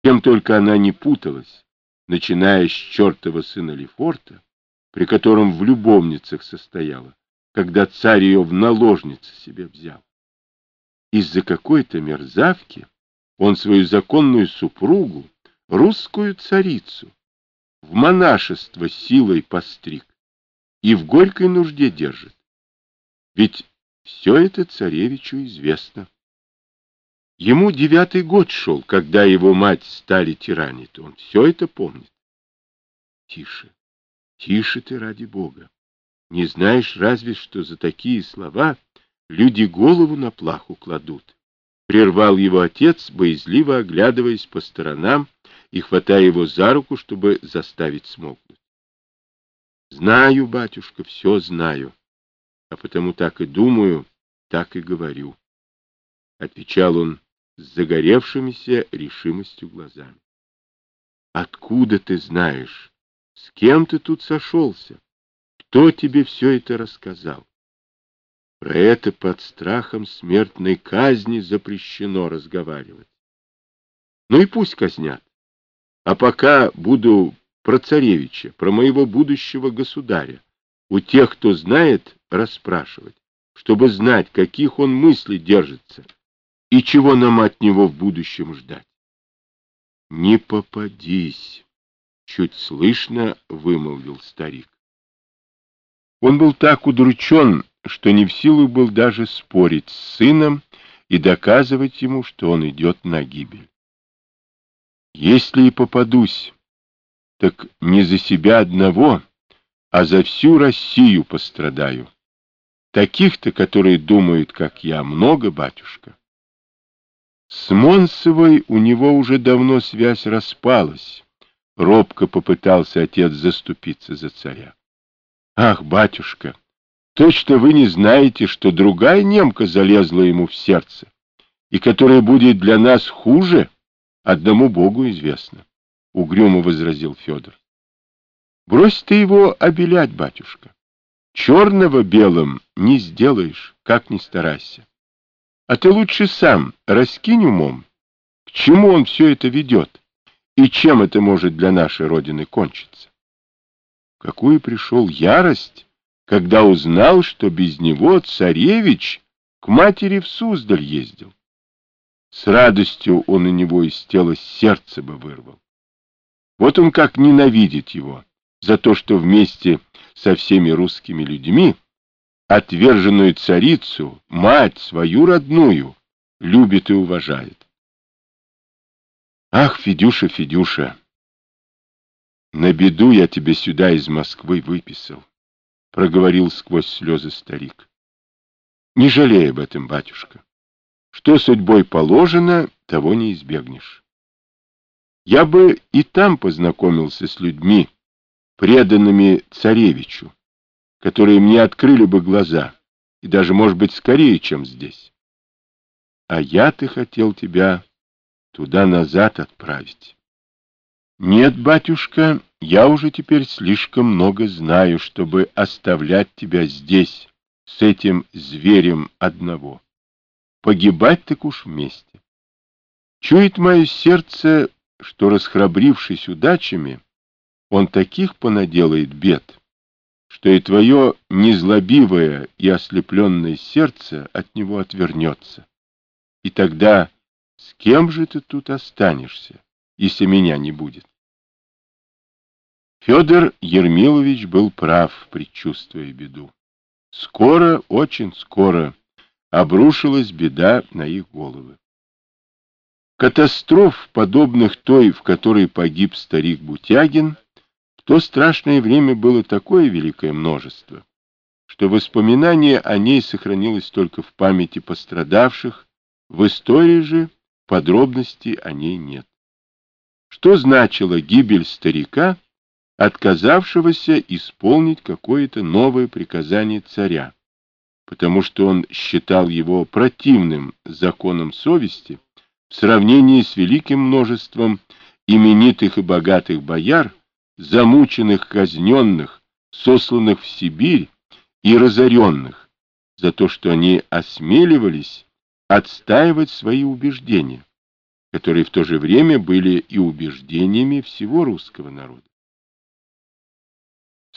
Чем только она не путалась, начиная с чертова сына Лефорта, при котором в любовницах состояла, когда царь ее в наложницы себе взял. Из-за какой-то мерзавки он свою законную супругу, русскую царицу, в монашество силой постриг и в горькой нужде держит. Ведь все это царевичу известно. Ему 9-й год шел, когда его мать стали тиранить. Он все это помнит. Тише, тише ты, ради Бога. Не знаешь разве, что за такие слова люди голову на плаху кладут? Прервал его отец, боязливо оглядываясь по сторонам и хватая его за руку, чтобы заставить смолкнуть. Знаю, батюшка, все знаю, а потому так и думаю, так и говорю, — отвечал он с загоревшимися решимостью глазами. Откуда ты знаешь? С кем ты тут сошелся? Кто тебе все это рассказал? Про это под страхом смертной казни запрещено разговаривать. Ну и пусть казнят. А пока буду про царевича, про моего будущего государя, у тех, кто знает, расспрашивать, чтобы знать, каких он мыслей держится и чего нам от него в будущем ждать. Не попадись, чуть слышно вымолвил старик. Он был так удручен, что не в силу был даже спорить с сыном и доказывать ему, что он идет на гибель. Если и попадусь, так не за себя одного, а за всю Россию пострадаю. Таких-то, которые думают, как я, много, батюшка. С Монсовой у него уже давно связь распалась. Робко попытался отец заступиться за царя. Ах, батюшка, точно вы не знаете, что другая немка залезла ему в сердце, и которая будет для нас хуже, одному Богу известно, — угрюмо возразил Федор. Брось ты его обелять, батюшка. Черного белым не сделаешь, как ни старайся. А ты лучше сам раскинь умом, к чему он все это ведет, и чем это может для нашей Родины кончиться. В какую пришел ярость, когда узнал, что без него царевич к матери в Суздаль ездил. С радостью он у него из тела сердце бы вырвал. Вот он как ненавидит его за то, что вместе со всеми русскими людьми отверженную царицу, мать свою родную, любит и уважает. Ах, Федюша, Федюша, на беду я тебя сюда из Москвы выписал, — проговорил сквозь слезы старик. Не жалей об этом, батюшка. Что судьбой положено, того не избегнешь. Я бы и там познакомился с людьми, преданными царевичу, которые мне открыли бы глаза, и даже, может быть, скорее, чем здесь. А я-то хотел тебя туда-назад отправить. Нет, батюшка, я уже теперь слишком много знаю, чтобы оставлять тебя здесь, с этим зверем одного. Погибать так уж вместе. Чует мое сердце, что, расхрабрившись удачами, он таких понаделает бед, что и твое незлобивое и ослепленное сердце от него отвернется. И тогда с кем же ты тут останешься, если меня не будет? Федор Ермилович был прав, предчувствуя беду. Скоро, очень скоро обрушилась беда на их головы. Катастроф, подобных той, в которой погиб старик Бутягин, в то страшное время было такое великое множество, что воспоминание о ней сохранилось только в памяти пострадавших, в истории же подробностей о ней нет. Что значила гибель старика, отказавшегося исполнить какое-то новое приказание царя, потому что он считал его противным законам совести в сравнении с великим множеством именитых и богатых бояр, замученных, казненных, сосланных в Сибирь и разоренных за то, что они осмеливались отстаивать свои убеждения, которые в то же время были и убеждениями всего русского народа.